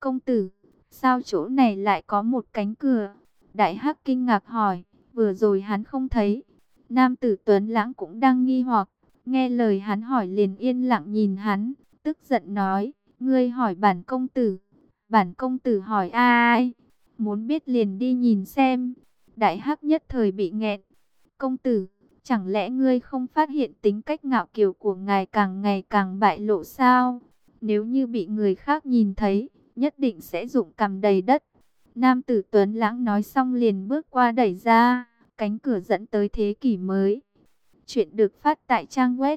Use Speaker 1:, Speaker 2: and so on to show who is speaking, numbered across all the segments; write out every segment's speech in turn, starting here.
Speaker 1: Công tử, sao chỗ này lại có một cánh cửa? Đại Hắc kinh ngạc hỏi, vừa rồi hắn không thấy. Nam tử Tuấn Lãng cũng đang nghi hoặc, nghe lời hắn hỏi liền yên lặng nhìn hắn, tức giận nói, ngươi hỏi bản công tử. Bản công tử hỏi ai? Muốn biết liền đi nhìn xem. Đại Hắc nhất thời bị nghẹn. Công tử, chẳng lẽ ngươi không phát hiện tính cách ngạo kiều của ngài ngày càng bại lộ sao? Nếu như bị người khác nhìn thấy, nhất định sẽ rụng cằm đầy đất. Nam tử Tuấn Lãng nói xong liền bước qua đẩy ra, cánh cửa dẫn tới thế kỷ mới. Chuyện được phát tại trang web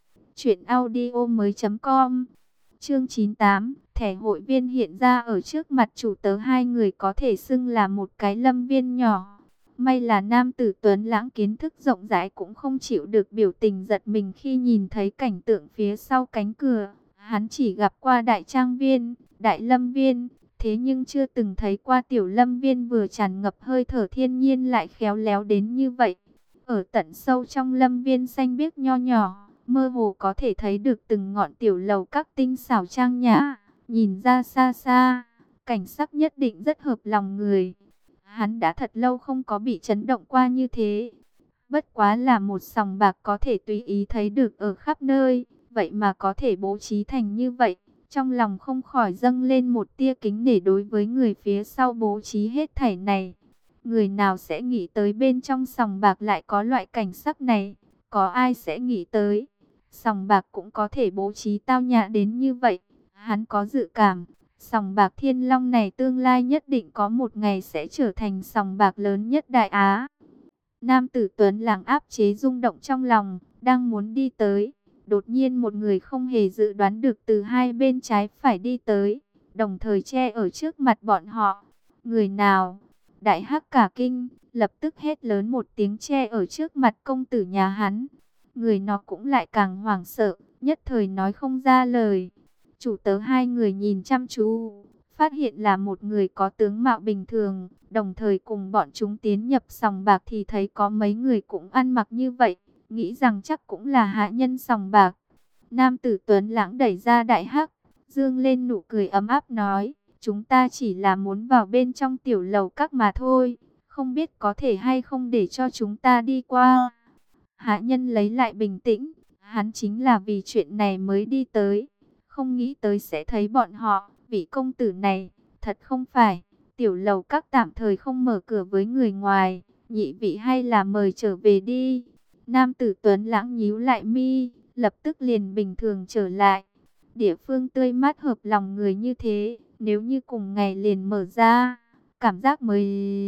Speaker 1: truyệnaudiomoi.com. Chương 98, thẻ hội viên hiện ra ở trước mặt chủ tớ, hai người có thể xưng là một cái lâm viên nhỏ. May là nam tử Tuấn Lãng kiến thức rộng rãi cũng không chịu được biểu tình giật mình khi nhìn thấy cảnh tượng phía sau cánh cửa. Hắn chỉ gặp qua đại trang viên, đại lâm viên, thế nhưng chưa từng thấy qua tiểu lâm viên vừa tràn ngập hơi thở thiên nhiên lại khéo léo đến như vậy. Ở tận sâu trong lâm viên xanh biếc nho nhỏ, mơ hồ có thể thấy được từng ngọn tiểu lầu các tinh xảo trang nhã. Nhìn ra xa xa, cảnh sắc nhất định rất hợp lòng người. Hắn đã thật lâu không có bị chấn động qua như thế. Bất quá là một sòng bạc có thể tùy ý thấy được ở khắp nơi, vậy mà có thể bố trí thành như vậy. Trong lòng không khỏi dâng lên một tia kính nể đối với người phía sau bố trí hết thảy này. Người nào sẽ nghĩ tới bên trong sòng bạc lại có loại cảnh sắc này? Có ai sẽ nghĩ tới sòng bạc cũng có thể bố trí tao nhã đến như vậy? Hắn có dự cảm, sòng bạc Thiên Long này tương lai nhất định có một ngày sẽ trở thành sòng bạc lớn nhất Đại Á. Nam tử Tuấn Lãng áp chế rung động trong lòng, đang muốn đi tới. Đột nhiên một người không hề dự đoán được từ hai bên trái phải đi tới, đồng thời che ở trước mặt bọn họ. Người nào? Đại Hắc cả kinh, lập tức hét lớn một tiếng che ở trước mặt công tử nhà hắn. Người nó cũng lại càng hoảng sợ, nhất thời nói không ra lời. Chủ tớ hai người nhìn chăm chú, phát hiện là một người có tướng mạo bình thường, đồng thời cùng bọn chúng tiến nhập sòng bạc thì thấy có mấy người cũng ăn mặc như vậy, nghĩ rằng chắc cũng là hạ nhân sòng bạc. Nam tử Tuấn Lãng đẩy ra Đại Hắc, dương lên nụ cười ấm áp nói, chúng ta chỉ là muốn vào bên trong tiểu lầu các mà thôi, không biết có thể hay không để cho chúng ta đi qua. Hạ nhân lấy lại bình tĩnh, hắn chính là vì chuyện này mới đi tới, không nghĩ tới sẽ thấy bọn họ. Vị công tử này, thật không phải, tiểu lầu các tạm thời không mở cửa với người ngoài, nhị vị hay là mời trở về đi. Nam tử Tuấn Lãng nhíu lại mi, lập tức liền bình thường trở lại. Địa phương tươi mát hợp lòng người như thế, nếu như cùng ngày liền mở ra, cảm giác mới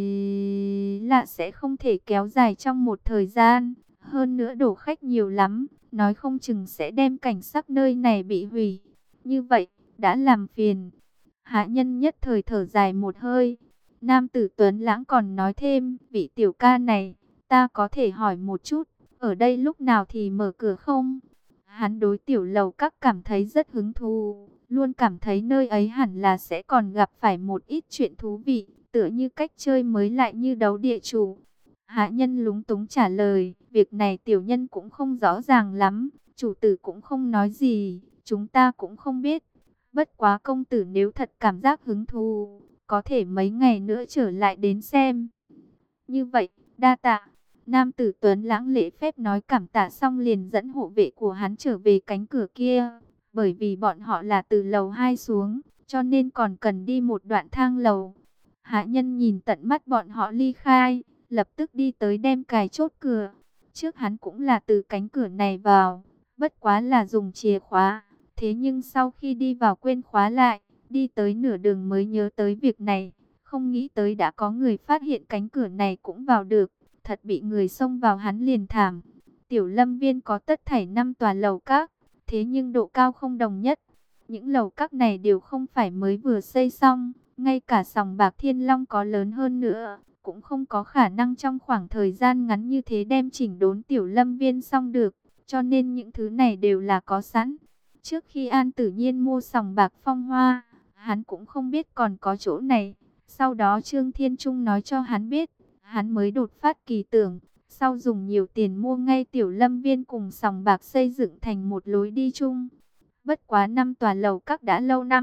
Speaker 1: lạ sẽ không thể kéo dài trong một thời gian. Hơn nữa đổ khách nhiều lắm, nói không chừng sẽ đem cảnh sắc nơi này bị hủy. Như vậy, đã làm phiền. Hạ nhân nhất thời thở dài một hơi. Nam tử Tuấn Lãng còn nói thêm, vị tiểu ca này, ta có thể hỏi một chút, ở đây lúc nào thì mở cửa không? Hắn đối tiểu lầu các cảm thấy rất hứng thú, luôn cảm thấy nơi ấy hẳn là sẽ còn gặp phải một ít chuyện thú vị, tựa như cách chơi mới lại như đấu địa chủ. Hạ nhân lúng túng trả lời, việc này tiểu nhân cũng không rõ ràng lắm, chủ tử cũng không nói gì, chúng ta cũng không biết. Bất quá công tử nếu thật cảm giác hứng thú, có thể mấy ngày nữa trở lại đến xem. Như vậy, đa tạ. Nam tử Tuấn Lãng lễ phép nói cảm tạ xong liền dẫn hộ vệ của hắn trở về cánh cửa kia. Bởi vì bọn họ là từ lầu 2 xuống, cho nên còn cần đi một đoạn thang lầu. Hạ nhân nhìn tận mắt bọn họ ly khai, lập tức đi tới đem cài chốt cửa. Trước hắn cũng là từ cánh cửa này vào, bất quá là dùng chìa khóa. Thế nhưng sau khi đi vào quên khóa lại, đi tới nửa đường mới nhớ tới việc này. Không nghĩ tới đã có người phát hiện cánh cửa này cũng vào được. Thật bị người xông vào hắn liền thảm. Tiểu lâm viên có tất thảy 5 tòa lầu các, thế nhưng độ cao không đồng nhất. Những lầu các này đều không phải mới vừa xây xong. Ngay cả sòng bạc Thiên Long có lớn hơn nữa, cũng không có khả năng trong khoảng thời gian ngắn như thế đem chỉnh đốn tiểu lâm viên xong được. Cho nên những thứ này đều là có sẵn. Trước khi An Tử Nhiên mua sòng bạc Phong Hoa, hắn cũng không biết còn có chỗ này. Sau đó Trương Thiên Trung nói cho hắn biết, hắn mới đột phát kỳ tưởng. Sau dùng nhiều tiền mua ngay tiểu lâm viên cùng sòng bạc xây dựng thành một lối đi chung. Bất quá 5 tòa lầu các đã lâu năm,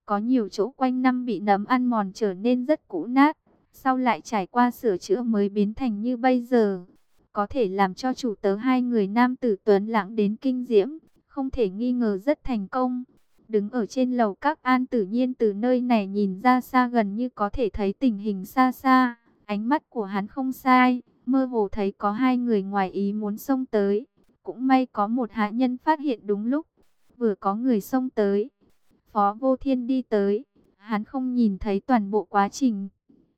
Speaker 1: có nhiều chỗ quanh năm bị nấm ăn mòn trở nên rất cũ nát, sau lại trải qua sửa chữa mới biến thành như bây giờ. Có thể làm cho chủ tớ hai người nam tử tuấn lãng đến kinh diễm, không thể nghi ngờ rất thành công. Đứng ở trên lầu các, An Tử Nhiên từ nơi này nhìn ra xa gần như có thể thấy tình hình xa xa. Ánh mắt của hắn không sai, mơ hồ thấy có hai người ngoài ý muốn xông tới. Cũng may có một hạ nhân phát hiện đúng lúc, vừa có người xông tới. Phó Vô Thiên đi tới, hắn không nhìn thấy toàn bộ quá trình.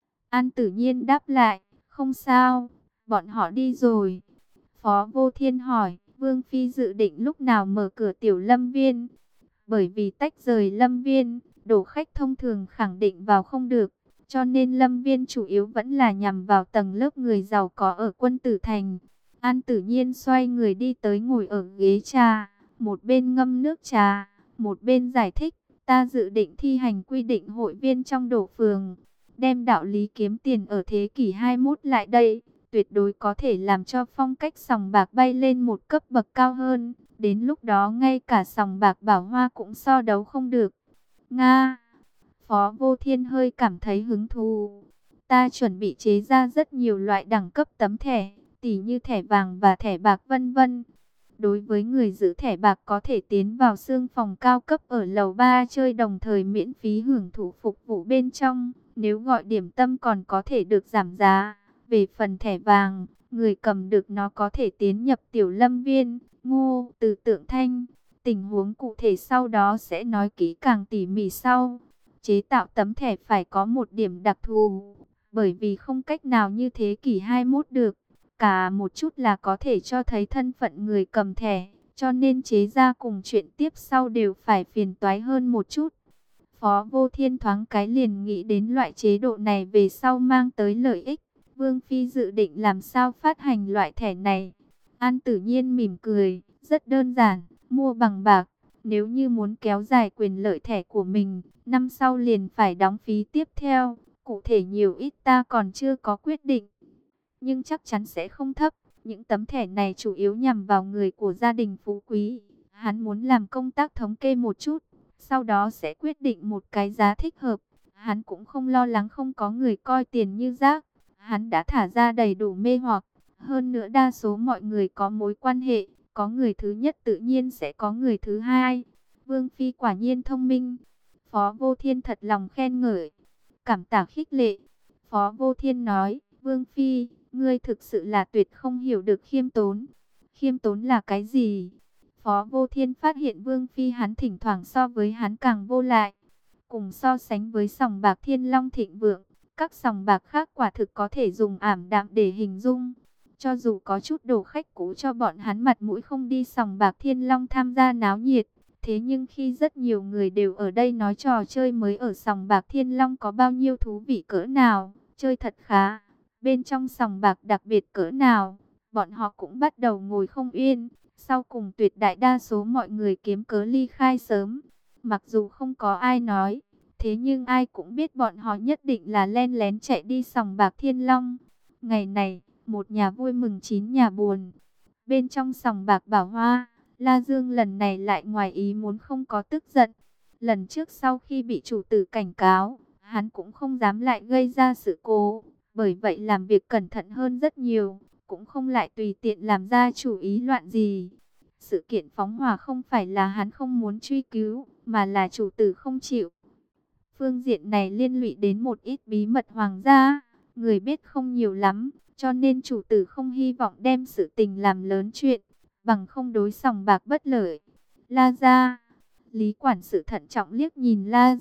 Speaker 1: An Tử Nhiên đáp lại, không sao, bọn họ đi rồi. Phó Vô Thiên hỏi, Vương Phi dự định lúc nào mở cửa tiểu lâm viên? Bởi vì tách rời lâm viên, đổ khách thông thường khẳng định vào không được. Cho nên lâm viên chủ yếu vẫn là nhằm vào tầng lớp người giàu có ở Quân Tử Thành. An Tử Nhiên xoay người đi tới ngồi ở ghế trà, một bên ngâm nước trà, một bên giải thích, ta dự định thi hành quy định hội viên trong đổ phường, đem đạo lý kiếm tiền ở thế kỷ 21 lại đây, tuyệt đối có thể làm cho phong cách sòng bạc bay lên một cấp bậc cao hơn, đến lúc đó ngay cả sòng bạc Bảo Hoa cũng so đấu không được. Nga. Phó Vô Thiên hơi cảm thấy hứng thú. Ta chuẩn bị chế ra rất nhiều loại đẳng cấp tấm thẻ, tỉ như thẻ vàng và thẻ bạc vân vân. Đối với người giữ thẻ bạc có thể tiến vào xương phòng cao cấp ở lầu 3 chơi, đồng thời miễn phí hưởng thụ phục vụ bên trong. Nếu gọi điểm tâm còn có thể được giảm giá. Về phần thẻ vàng, người cầm được nó có thể tiến nhập tiểu lâm viên, Ngô Từ Tượng Thanh. Tình huống cụ thể sau đó sẽ nói kỹ càng tỉ mỉ sau. Chế tạo tấm thẻ phải có một điểm đặc thù, bởi vì không cách nào như thế kỷ 21 được. Cả một chút là có thể cho thấy thân phận người cầm thẻ, cho nên chế ra cùng chuyện tiếp sau đều phải phiền toái hơn một chút. Phó Vô Thiên thoáng cái liền nghĩ đến loại chế độ này về sau mang tới lợi ích. Vương Phi dự định làm sao phát hành loại thẻ này? An Tử Nhiên mỉm cười, rất đơn giản, mua bằng bạc. Nếu như muốn kéo dài quyền lợi thẻ của mình, năm sau liền phải đóng phí tiếp theo. Cụ thể nhiều ít ta còn chưa có quyết định, nhưng chắc chắn sẽ không thấp. Những tấm thẻ này chủ yếu nhằm vào người của gia đình phú quý. Hắn muốn làm công tác thống kê một chút, sau đó sẽ quyết định một cái giá thích hợp. Hắn cũng không lo lắng không có người coi tiền như rác. Hắn đã thả ra đầy đủ mê hoặc. Hơn nữa đa số mọi người có mối quan hệ, có người thứ nhất tự nhiên sẽ có người thứ hai. Vương Phi quả nhiên thông minh. Phó Vô Thiên thật lòng khen ngợi, cảm tạ khích lệ. Phó Vô Thiên nói, Vương Phi, ngươi thực sự là tuyệt không hiểu được khiêm tốn. Khiêm tốn là cái gì? Phó Vô Thiên phát hiện Vương Phi hắn thỉnh thoảng so với hắn càng vô lại. Cùng so sánh với sòng bạc Thiên Long thịnh vượng, các sòng bạc khác quả thực có thể dùng ảm đạm để hình dung. Cho dù có chút đồ khách cũ cho bọn hắn mặt mũi không đi sòng bạc Thiên Long tham gia náo nhiệt. Thế nhưng khi rất nhiều người đều ở đây nói trò chơi mới ở sòng bạc Thiên Long có bao nhiêu thú vị cỡ nào, chơi thật khá. Bên trong sòng bạc đặc biệt cỡ nào, bọn họ cũng bắt đầu ngồi không yên. Sau cùng tuyệt đại đa số mọi người kiếm cớ ly khai sớm. Mặc dù không có ai nói, thế nhưng ai cũng biết bọn họ nhất định là len lén chạy đi sòng bạc Thiên Long. Ngày này, một nhà vui mừng chín nhà buồn. Bên trong sòng bạc Bảo Hoa, La Dương lần này lại ngoài ý muốn không có tức giận. Lần trước sau khi bị chủ tử cảnh cáo, hắn cũng không dám lại gây ra sự cố. Bởi vậy làm việc cẩn thận hơn rất nhiều, cũng không lại tùy tiện làm ra chủ ý loạn gì. Sự kiện phóng hỏa không phải là hắn không muốn truy cứu, mà là chủ tử không chịu. Phương diện này liên lụy đến một ít bí mật hoàng gia, người biết không nhiều lắm, cho nên chủ tử không hy vọng đem sự tình làm lớn chuyện, bằng không đối sòng bạc bất lợi. La gia, Lý quản sự thận trọng liếc nhìn La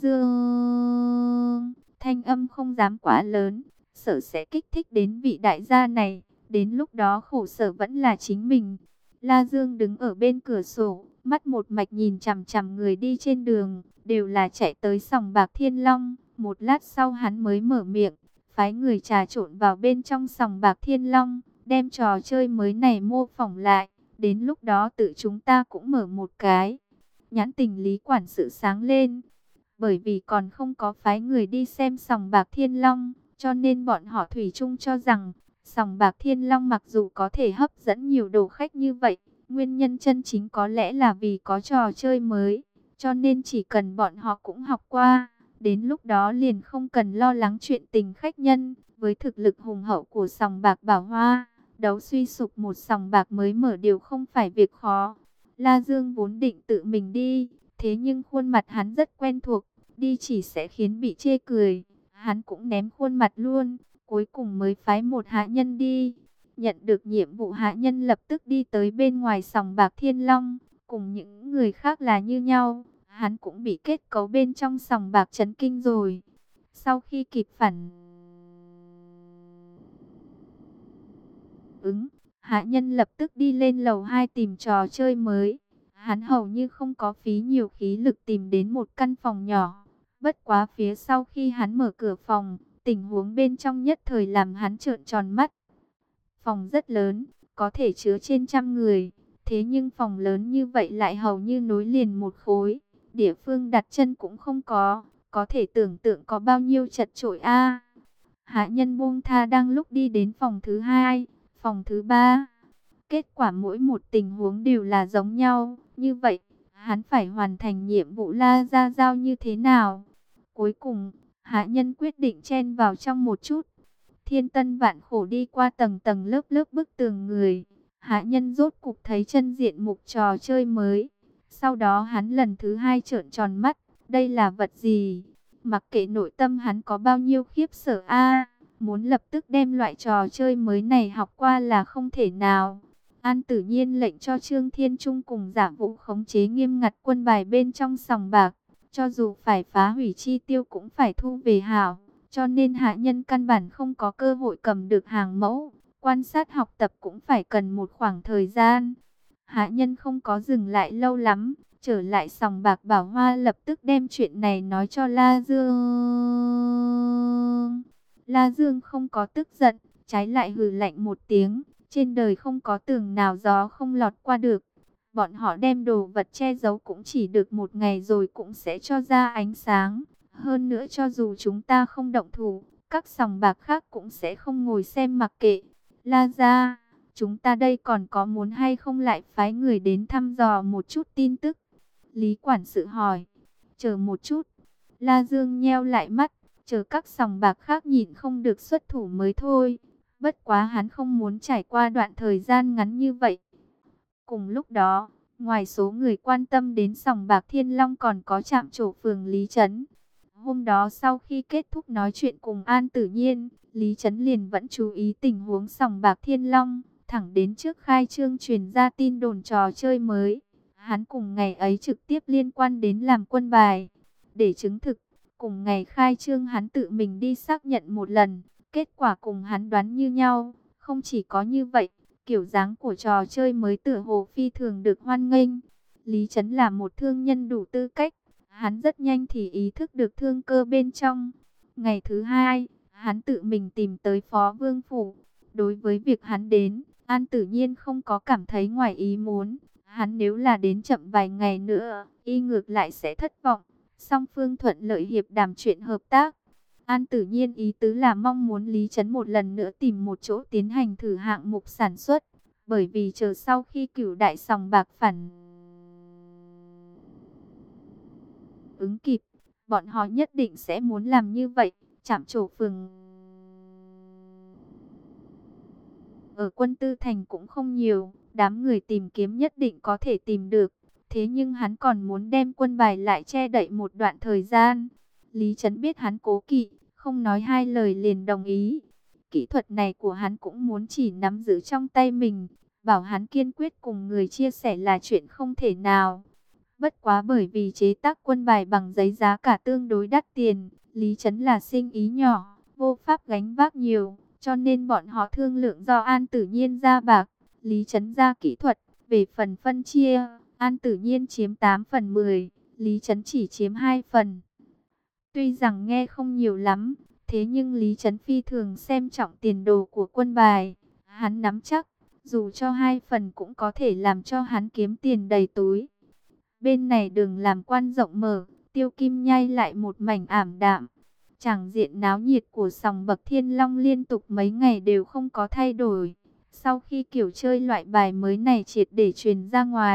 Speaker 1: Dương, thanh âm không dám quá lớn, sợ sẽ kích thích đến vị đại gia này, đến lúc đó khổ sở vẫn là chính mình. La Dương đứng ở bên cửa sổ, mắt một mạch nhìn chằm chằm người đi trên đường, đều là chạy tới sòng bạc Thiên Long. Một lát sau hắn mới mở miệng, phái người trà trộn vào bên trong sòng bạc Thiên Long, đem trò chơi mới này mô phỏng lại, đến lúc đó tự chúng ta cũng mở một cái. Nhãn tình Lý quản sự sáng lên, bởi vì còn không có phái người đi xem sòng bạc Thiên Long, cho nên bọn họ thủy chung cho rằng sòng bạc Thiên Long mặc dù có thể hấp dẫn nhiều đồ khách như vậy, nguyên nhân chân chính có lẽ là vì có trò chơi mới. cho nên chỉ cần bọn họ cũng học qua, đến lúc đó liền không cần lo lắng chuyện tình khách nhân. Với thực lực hùng hậu của sòng bạc Bảo Hoa, đấu suy sụp một sòng bạc mới mở đều không phải việc khó. La Dương vốn định tự mình đi, thế nhưng khuôn mặt hắn rất quen thuộc, đi chỉ sẽ khiến bị chê cười. Hắn cũng ném khuôn mặt luôn, cuối cùng mới phái một hạ nhân đi. Nhận được nhiệm vụ, hạ nhân lập tức đi tới bên ngoài sòng bạc Thiên Long, cùng những người khác là như nhau. Hắn cũng bị kết cấu bên trong sòng bạc chấn kinh rồi. Sau khi kịp phản ứng, hạ nhân lập tức đi lên lầu 2 tìm trò chơi mới. Hắn hầu như không có phí nhiều khí lực tìm đến một căn phòng nhỏ. Bất quá phía sau khi hắn mở cửa phòng, tình huống bên trong nhất thời làm hắn trợn tròn mắt. Phòng rất lớn, có thể chứa trên 100 người. Thế nhưng phòng lớn như vậy lại hầu như nối liền một khối. Địa phương đặt chân cũng không có thể tưởng tượng có bao nhiêu chật chội a. Hạ nhân buông tha đang lúc đi đến phòng thứ 2, phòng thứ 3. Kết quả mỗi một tình huống đều là giống nhau. Như vậy, hắn phải hoàn thành nhiệm vụ La Gia giao như thế nào? Cuối cùng, hạ nhân quyết định chen vào trong một chút. Thiên tân vạn khổ đi qua tầng tầng lớp lớp bức tường người. Hạ nhân rốt cục thấy chân diện mục trò chơi mới. Sau đó hắn lần thứ 2 trợn tròn mắt. Đây là vật gì? Mặc kệ nội tâm hắn có bao nhiêu khiếp sợ muốn lập tức đem loại trò chơi mới này học qua là không thể nào. An Tử Nhiên lệnh cho Trương Thiên Trung cùng Giả Vũ khống chế nghiêm ngặt quân bài bên trong sòng bạc. Cho dù phải phá hủy chi tiêu cũng phải thu về hảo. Cho nên hạ nhân căn bản không có cơ hội cầm được hàng mẫu. Quan sát học tập cũng phải cần một khoảng thời gian. Hạ nhân không có dừng lại lâu lắm. Trở lại sòng bạc Bảo Hoa lập tức đem chuyện này nói cho La Dương. La Dương không có tức giận, trái lại hừ lạnh một tiếng. Trên đời không có tường nào gió không lọt qua được. Bọn họ đem đồ vật che giấu cũng chỉ được một ngày rồi cũng sẽ cho ra ánh sáng. Hơn nữa cho dù chúng ta không động thủ, các sòng bạc khác cũng sẽ không ngồi xem mặc kệ. La gia, chúng ta đây còn có muốn hay không lại phái người đến thăm dò một chút tin tức? Lý quản sự hỏi. Chờ một chút. La Dương nheo lại mắt, chờ các sòng bạc khác nhìn không được xuất thủ mới thôi. Bất quá hắn không muốn trải qua đoạn thời gian ngắn như vậy. Cùng lúc đó, ngoài số người quan tâm đến sòng bạc Thiên Long còn có trạm trổ phường Lý Trấn. Hôm đó sau khi kết thúc nói chuyện cùng An Tử Nhiên, Lý Trấn liền vẫn chú ý tình huống sòng bạc Thiên Long, thẳng đến trước khai trương truyền ra tin đồn trò chơi mới. Hắn cùng ngày ấy trực tiếp liên quan đến làm quân bài. Để chứng thực, cùng ngày khai trương hắn tự mình đi xác nhận một lần, kết quả cùng hắn đoán như nhau. Không chỉ có như vậy, kiểu dáng của trò chơi mới tựa hồ phi thường được hoan nghênh. Lý Trấn là một thương nhân đủ tư cách, hắn rất nhanh thì ý thức được thương cơ bên trong. Ngày thứ 2, hắn tự mình tìm tới Phó Vương Phủ. Đối với việc hắn đến, An Tử Nhiên không có cảm thấy ngoài ý muốn. Hắn nếu là đến chậm vài ngày nữa, y ngược lại sẽ thất vọng. Song phương thuận lợi hiệp đàm chuyện hợp tác. An Tử Nhiên ý tứ là mong muốn Lý Trấn một lần nữa tìm một chỗ tiến hành thử hạng mục sản xuất. Bởi vì chờ sau khi Cửu đại sòng bạc phản ứng kịp, bọn họ nhất định sẽ muốn làm như vậy. Trạm trổ phường ở Quân Tư Thành cũng không nhiều, đám người tìm kiếm nhất định có thể tìm được. Thế nhưng hắn còn muốn đem quân bài lại che đậy một đoạn thời gian. Lý Trấn biết hắn cố kỵ, không nói hai lời liền đồng ý. Kỹ thuật này của hắn cũng muốn chỉ nắm giữ trong tay mình. Bảo hắn kiên quyết cùng người chia sẻ là chuyện không thể nào. Bất quá bởi vì chế tác quân bài bằng giấy giá cả tương đối đắt tiền, Lý Trấn là sinh ý nhỏ, vô pháp gánh vác nhiều, cho nên bọn họ thương lượng do An Tử Nhiên ra bạc, Lý Trấn ra kỹ thuật. Về phần phân chia, An Tử Nhiên chiếm 8 phần 10, Lý Trấn chỉ chiếm 2 phần. Tuy rằng nghe không nhiều lắm, thế nhưng Lý Trấn phi thường xem trọng tiền đồ của quân bài. Hắn nắm chắc, dù cho 2 phần cũng có thể làm cho hắn kiếm tiền đầy túi. Bên này đường làm quan rộng mở, Tiêu Kim Nhai lại một mảnh ảm đạm. Tràng diện náo nhiệt của sòng bạc Thiên Long liên tục mấy ngày đều không có thay đổi. Sau khi kiểu chơi loại bài mới này triệt để truyền ra ngoài,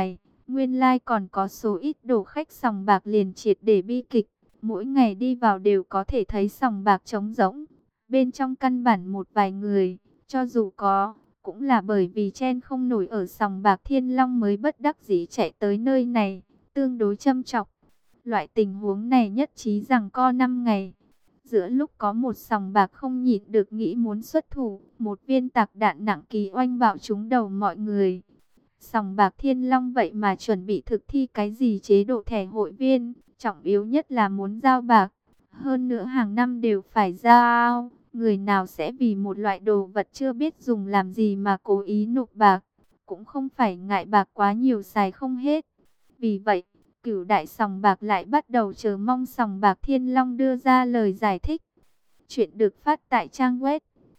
Speaker 1: Nguyên lai còn có số ít đồ khách sòng bạc liền triệt để bi kịch. Mỗi ngày đi vào đều có thể thấy sòng bạc trống rỗng. Bên trong căn bản một vài người, cho dù có, cũng là bởi vì chen không nổi ở sòng bạc Thiên Long mới bất đắc dĩ chạy tới nơi này, tương đối châm chọc. Loại tình huống này nhất trí rằng co 5 ngày. Giữa lúc có một sòng bạc không nhịn được nghĩ muốn xuất thủ, một viên tạc đạn nặng ký oanh bạo trúng đầu mọi người. Sòng bạc Thiên Long vậy mà chuẩn bị thực thi cái gì chế độ thẻ hội viên, trọng yếu nhất là muốn giao bạc. Hơn nữa hàng năm đều phải giao, người nào sẽ vì một loại đồ vật chưa biết dùng làm gì mà cố ý nộp bạc, cũng không phải ngại bạc quá nhiều xài không hết. Vì vậy, Cửu đại sòng bạc lại bắt đầu chờ mong sòng bạc Thiên Long đưa ra lời giải thích. Chuyện được phát tại trang web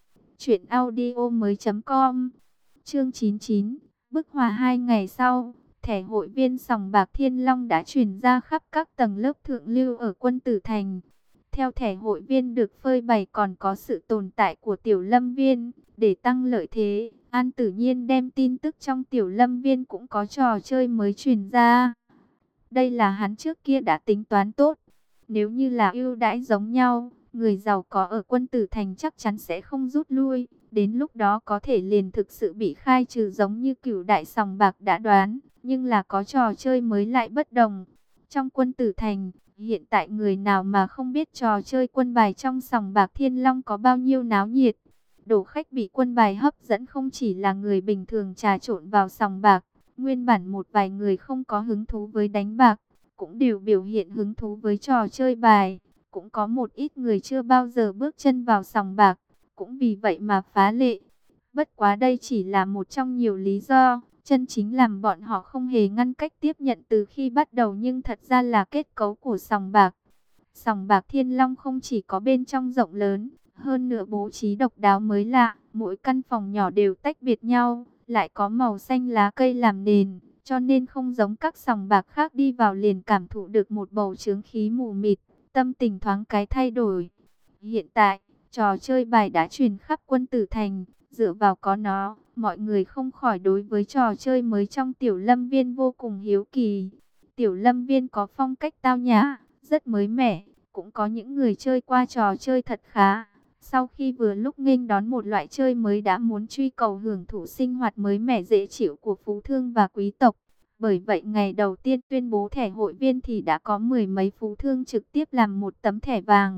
Speaker 1: truyệnaudiomoi.com. Chương 99. Bức hòa 2 ngày sau, thẻ hội viên sòng bạc Thiên Long đã truyền ra khắp các tầng lớp thượng lưu ở Quân Tử Thành. Theo thẻ hội viên được phơi bày còn có sự tồn tại của tiểu lâm viên, để tăng lợi thế, An Tử Nhiên đem tin tức trong tiểu lâm viên cũng có trò chơi mới truyền ra. Đây là hắn trước kia đã tính toán tốt. Nếu như là ưu đãi giống nhau, người giàu có ở Quân Tử Thành chắc chắn sẽ không rút lui. Đến lúc đó có thể liền thực sự bị khai trừ giống như Cửu đại sòng bạc đã đoán. Nhưng là có trò chơi mới lại bất đồng. Trong Quân Tử Thành, hiện tại người nào mà không biết trò chơi quân bài trong sòng bạc Thiên Long có bao nhiêu náo nhiệt. Đồ khách bị quân bài hấp dẫn không chỉ là người bình thường trà trộn vào sòng bạc. Nguyên bản một vài người không có hứng thú với đánh bạc, cũng đều biểu hiện hứng thú với trò chơi bài. Cũng có một ít người chưa bao giờ bước chân vào sòng bạc, cũng vì vậy mà phá lệ. Bất quá đây chỉ là một trong nhiều lý do, chân chính làm bọn họ không hề ngăn cách tiếp nhận từ khi bắt đầu nhưng thật ra là kết cấu của sòng bạc. Sòng bạc Thiên Long không chỉ có bên trong rộng lớn, hơn nữa bố trí độc đáo mới lạ, mỗi căn phòng nhỏ đều tách biệt nhau, lại có màu xanh lá cây làm nền, cho nên không giống các sòng bạc khác đi vào liền cảm thụ được một bầu chướng khí mù mịt, tâm tình thoáng cái thay đổi. Hiện tại, trò chơi bài đã truyền khắp Quân Tử Thành, dựa vào có nó, mọi người không khỏi đối với trò chơi mới trong tiểu lâm viên vô cùng hiếu kỳ. Tiểu lâm viên có phong cách tao nhã, rất mới mẻ, cũng có những người chơi qua trò chơi thật khá. Sau khi vừa lúc nghênh đón một loại chơi mới đã muốn truy cầu hưởng thụ sinh hoạt mới mẻ dễ chịu của phú thương và quý tộc. Bởi vậy ngày đầu tiên tuyên bố thẻ hội viên thì đã có mười mấy phú thương trực tiếp làm một tấm thẻ vàng.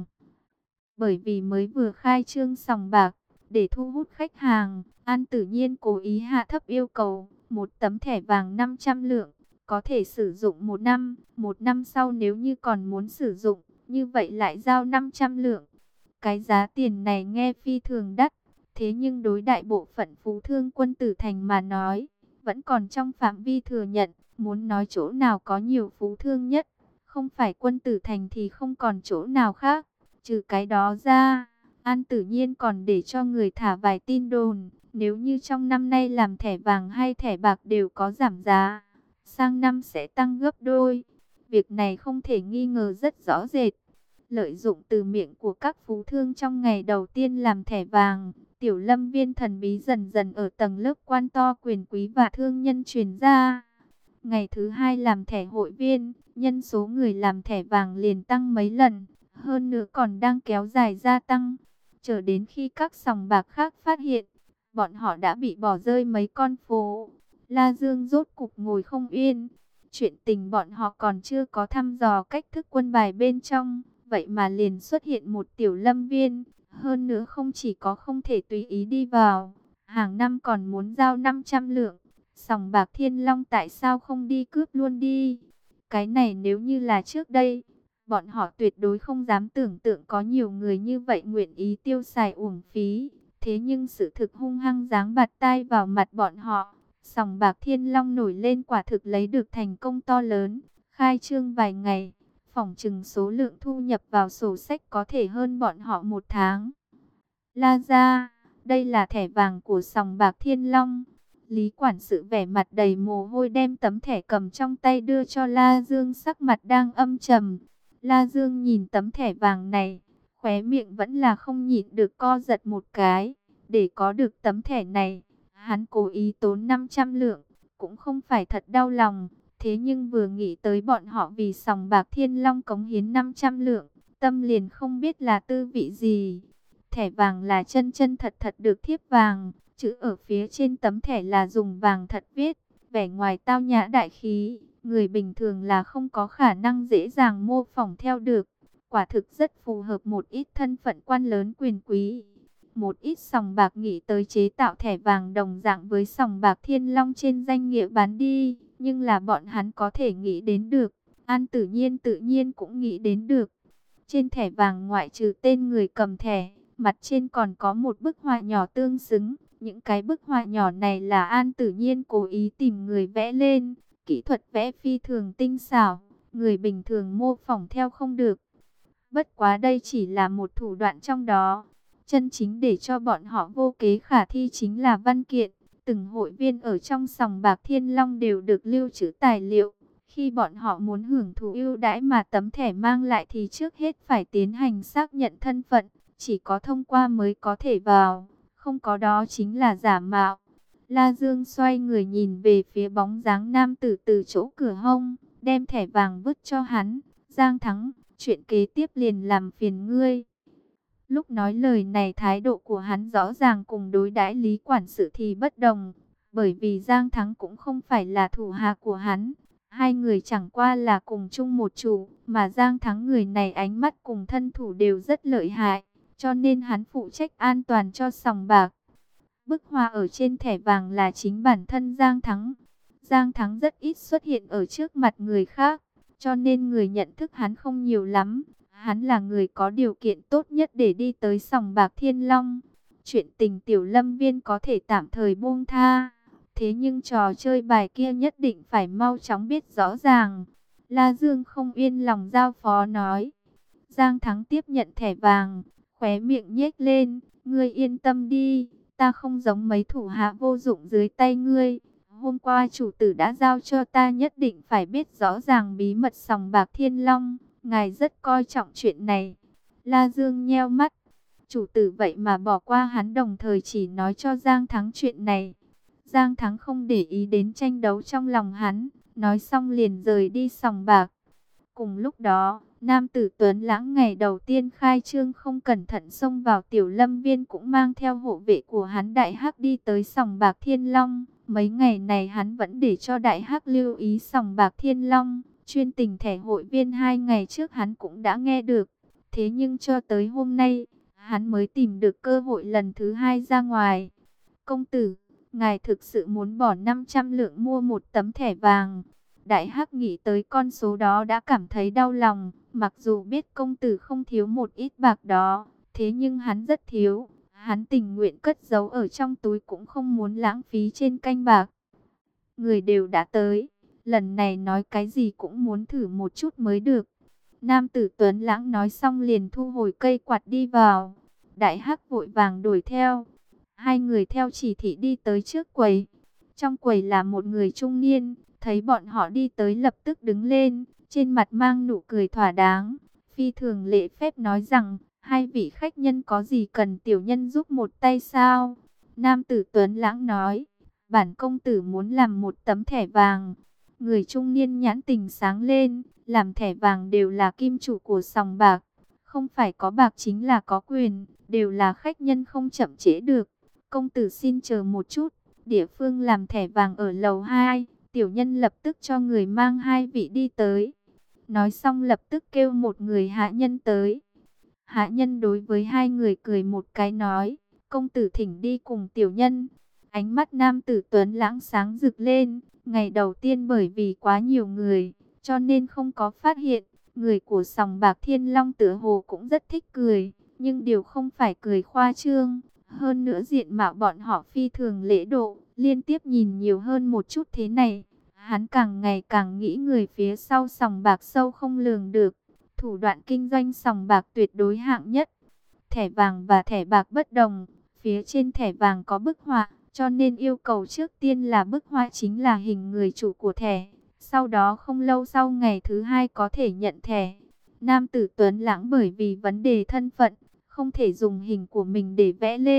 Speaker 1: Bởi vì mới vừa khai trương sòng bạc, để thu hút khách hàng, An Tử Nhiên cố ý hạ thấp yêu cầu, một tấm thẻ vàng 500 lượng, có thể sử dụng một năm sau nếu như còn muốn sử dụng, như vậy lại giao 500 lượng. Cái giá tiền này nghe phi thường đắt, thế nhưng đối đại bộ phận phú thương Quân Tử Thành mà nói, vẫn còn trong phạm vi thừa nhận. Muốn nói chỗ nào có nhiều phú thương nhất, không phải Quân Tử Thành thì không còn chỗ nào khác. Trừ cái đó ra, An Tử Nhiên còn để cho người thả vài tin đồn, nếu như trong năm nay làm thẻ vàng hay thẻ bạc đều có giảm giá, sang năm sẽ tăng gấp đôi. Việc này không thể nghi ngờ rất rõ rệt. Lợi dụng từ miệng của các phú thương trong ngày đầu tiên làm thẻ vàng, tiểu lâm viên thần bí dần dần ở tầng lớp quan to quyền quý và thương nhân truyền ra. Ngày thứ hai làm thẻ hội viên, nhân số người làm thẻ vàng liền tăng mấy lần, hơn nữa còn đang kéo dài gia tăng. Chờ đến khi các sòng bạc khác phát hiện, bọn họ đã bị bỏ rơi mấy con phố. La Dương rốt cục ngồi không yên. Chuyện tình bọn họ còn chưa có thăm dò cách thức quân bài bên trong, vậy mà liền xuất hiện một tiểu lâm viên. Hơn nữa không chỉ có không thể tùy ý đi vào, hàng năm còn muốn giao 500 lượng. Sòng bạc Thiên Long tại sao không đi cướp luôn đi? Cái này nếu như là trước đây, bọn họ tuyệt đối không dám tưởng tượng có nhiều người như vậy nguyện ý tiêu xài uổng phí. Thế nhưng sự thực hung hăng giáng bạt tai vào mặt bọn họ. Sòng bạc Thiên Long nổi lên quả thực lấy được thành công to lớn. Khai trương vài ngày, phỏng chừng số lượng thu nhập vào sổ sách có thể hơn bọn họ một tháng. La gia, đây là thẻ vàng của sòng bạc Thiên Long. Lý quản sự vẻ mặt đầy mồ hôi đem tấm thẻ cầm trong tay đưa cho La Dương, sắc mặt đang âm trầm. La Dương nhìn tấm thẻ vàng này, khóe miệng vẫn là không nhịn được co giật một cái. Để có được tấm thẻ này, hắn cố ý tốn 500 lượng, cũng không phải thật đau lòng. Thế nhưng vừa nghĩ tới bọn họ vì sòng bạc Thiên Long cống hiến 500 lượng, tâm liền không biết là tư vị gì. Thẻ vàng là chân chân thật thật được thiếp vàng, chữ ở phía trên tấm thẻ là dùng vàng thật viết, vẻ ngoài tao nhã đại khí, người bình thường là không có khả năng dễ dàng mô phỏng theo được. Quả thực rất phù hợp một ít thân phận quan lớn quyền quý. Một ít sòng bạc nghĩ tới chế tạo thẻ vàng đồng dạng với sòng bạc Thiên Long trên danh nghĩa bán đi, nhưng là bọn hắn có thể nghĩ đến được, An Tử Nhiên tự nhiên cũng nghĩ đến được. Trên thẻ vàng ngoại trừ tên người cầm thẻ, mặt trên còn có một bức họa nhỏ tương xứng. Những cái bức họa nhỏ này là An Tử Nhiên cố ý tìm người vẽ lên, kỹ thuật vẽ phi thường tinh xảo, người bình thường mô phỏng theo không được. Bất quá đây chỉ là một thủ đoạn trong đó. Chân chính để cho bọn họ vô kế khả thi chính là văn kiện. Từng hội viên ở trong sòng bạc Thiên Long đều được lưu trữ tài liệu. Khi bọn họ muốn hưởng thụ ưu đãi mà tấm thẻ mang lại thì trước hết phải tiến hành xác nhận thân phận. Chỉ có thông qua mới có thể vào, không có đó chính là giả mạo. La Dương xoay người nhìn về phía bóng dáng nam tử từ chỗ cửa hông, đem thẻ vàng vứt cho hắn. Giang Thắng, chuyện kế tiếp liền làm phiền ngươi. Lúc nói lời này thái độ của hắn rõ ràng cùng đối đãi Lý quản sự thì bất đồng. Bởi vì Giang Thắng cũng không phải là thủ hạ của hắn. Hai người chẳng qua là cùng chung một chủ. Mà Giang Thắng người này ánh mắt cùng thân thủ đều rất lợi hại. Cho nên hắn phụ trách an toàn cho sòng bạc. Bức hoa ở trên thẻ vàng là chính bản thân Giang Thắng. Giang Thắng rất ít xuất hiện ở trước mặt người khác. Cho nên người nhận thức hắn không nhiều lắm. Hắn là người có điều kiện tốt nhất để đi tới sòng bạc Thiên Long. Chuyện tình Tiểu Lâm Viên có thể tạm thời buông tha. Thế nhưng trò chơi bài kia nhất định phải mau chóng biết rõ ràng. La Dương không yên lòng giao phó nói. Giang Thắng tiếp nhận thẻ vàng, khóe miệng nhếch lên. Ngươi yên tâm đi, ta không giống mấy thủ hạ vô dụng dưới tay ngươi. Hôm qua chủ tử đã giao cho ta nhất định phải biết rõ ràng bí mật sòng bạc Thiên Long. Ngài rất coi trọng chuyện này. La Dương nheo mắt. Chủ tử vậy mà bỏ qua hắn, đồng thời chỉ nói cho Giang Thắng chuyện này. Giang Thắng không để ý đến tranh đấu trong lòng hắn. Nói xong liền rời đi sòng bạc. Cùng lúc đó, nam tử Tuấn Lãng ngày đầu tiên khai trương không cẩn thận xông vào Tiểu Lâm Viên cũng mang theo hộ vệ của hắn Đại Hắc đi tới sòng bạc Thiên Long. Mấy ngày này hắn vẫn để cho Đại Hắc lưu ý sòng bạc Thiên Long. Chuyên tình thẻ hội viên 2 ngày trước hắn cũng đã nghe được. Thế nhưng cho tới hôm nay, hắn mới tìm được cơ hội lần thứ 2 ra ngoài. Công tử, ngài thực sự muốn bỏ 500 lượng mua một tấm thẻ vàng. Đại Hắc nghĩ tới con số đó đã cảm thấy đau lòng. Mặc dù biết công tử không thiếu một ít bạc đó, thế nhưng hắn rất thiếu. Hắn tình nguyện cất giấu ở trong túi cũng không muốn lãng phí trên canh bạc. Người đều đã tới. Lần này nói cái gì cũng muốn thử một chút mới được. Nam tử Tuấn Lãng nói xong liền thu hồi cây quạt đi vào. Đại Hắc vội vàng đuổi theo. Hai người theo chỉ thị đi tới trước quầy. Trong quầy là một người trung niên. Thấy bọn họ đi tới lập tức đứng lên. Trên mặt mang nụ cười thỏa đáng. Phi thường lễ phép nói rằng, hai vị khách nhân có gì cần tiểu nhân giúp một tay sao? Nam tử Tuấn Lãng nói, bản công tử muốn làm một tấm thẻ vàng. Người trung niên nhãn tình sáng lên, làm thẻ vàng đều là kim chủ của sòng bạc. Không phải có bạc chính là có quyền, đều là khách nhân không chậm trễ được. Công tử xin chờ một chút, địa phương làm thẻ vàng ở lầu 2, tiểu nhân lập tức cho người mang hai vị đi tới. Nói xong lập tức kêu một người hạ nhân tới. Hạ nhân đối với hai người cười một cái nói, công tử thỉnh đi cùng tiểu nhân. Ánh mắt nam tử Tuấn Lãng sáng rực lên. Ngày đầu tiên bởi vì quá nhiều người, cho nên không có phát hiện. Người của sòng bạc Thiên Long tựa hồ cũng rất thích cười, nhưng điều không phải cười khoa trương. Hơn nữa diện mạo bọn họ phi thường lễ độ, liên tiếp nhìn nhiều hơn một chút thế này. Hắn càng ngày càng nghĩ người phía sau sòng bạc sâu không lường được. Thủ đoạn kinh doanh sòng bạc tuyệt đối hạng nhất. Thẻ vàng và thẻ bạc bất đồng. Phía trên thẻ vàng có bức họa, cho nên yêu cầu trước tiên là bức họa chính là hình người chủ của thẻ. Sau đó không lâu sau ngày thứ 2 có thể nhận thẻ. Nam tử Tuấn Lãng bởi vì vấn đề thân phận, không thể dùng hình của mình để vẽ lên,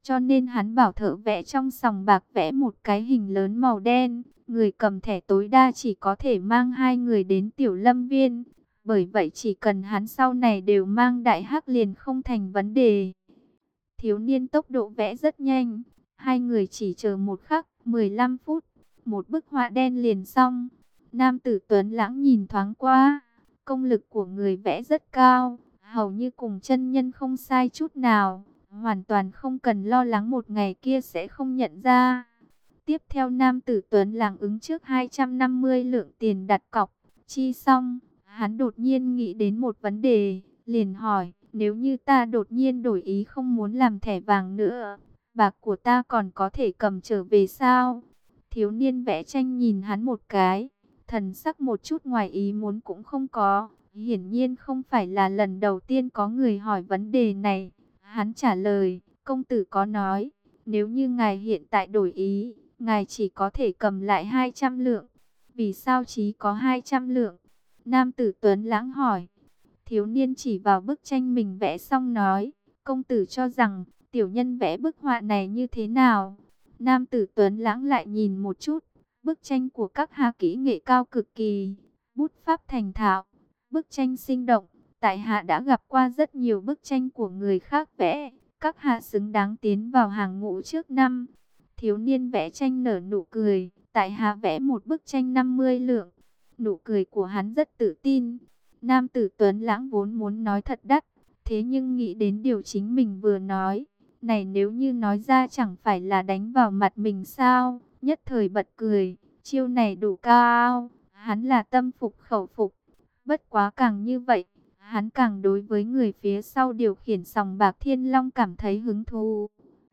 Speaker 1: cho nên hắn bảo thợ vẽ trong sòng bạc vẽ một cái hình lớn màu đen. Người cầm thẻ tối đa chỉ có thể mang 2 người đến Tiểu Lâm Viên. Bởi vậy chỉ cần hắn sau này đều mang đại hắc liền không thành vấn đề. Thiếu niên tốc độ vẽ rất nhanh. 2 người chỉ chờ một khắc, 15 phút. Một bức họa đen liền xong. Nam tử Tuấn Lãng nhìn thoáng qua. Công lực của người vẽ rất cao. Hầu như cùng chân nhân không sai chút nào. Hoàn toàn không cần lo lắng một ngày kia sẽ không nhận ra. Tiếp theo nam tử Tuấn Lãng ứng trước 250 lượng tiền đặt cọc. Chi xong, hắn đột nhiên nghĩ đến một vấn đề, liền hỏi, nếu như ta đột nhiên đổi ý không muốn làm thẻ vàng nữa, bạc của ta còn có thể cầm trở về sao? Thiếu niên vẽ tranh nhìn hắn một cái, thần sắc một chút ngoài ý muốn cũng không có. Hiển nhiên không phải là lần đầu tiên có người hỏi vấn đề này. Hắn trả lời, công tử có nói, nếu như ngài hiện tại đổi ý, ngài chỉ có thể cầm lại 200 lượng. Vì sao chỉ có 200 lượng? Nam tử Tuấn Lãng hỏi. Thiếu niên chỉ vào bức tranh mình vẽ xong nói, công tử cho rằng tiểu nhân vẽ bức họa này như thế nào? Nam tử Tuấn Lãng lại nhìn một chút, bức tranh của các hạ kỹ nghệ cao cực kỳ, bút pháp thành thạo, bức tranh sinh động. Tại hạ đã gặp qua rất nhiều bức tranh của người khác vẽ, các hạ xứng đáng tiến vào hàng ngũ trước năm. Thiếu niên vẽ tranh nở nụ cười, tại hạ vẽ một bức tranh 50 lượng. Nụ cười của hắn rất tự tin. Nam tử Tuấn Lãng vốn muốn nói thật đắt, thế nhưng nghĩ đến điều chính mình vừa nói, này nếu như nói ra chẳng phải là đánh vào mặt mình sao? Nhất thời bật cười, chiêu này đủ cao, hắn là tâm phục khẩu phục. Bất quá càng như vậy, hắn càng đối với người phía sau điều khiển sòng bạc Thiên Long cảm thấy hứng thú.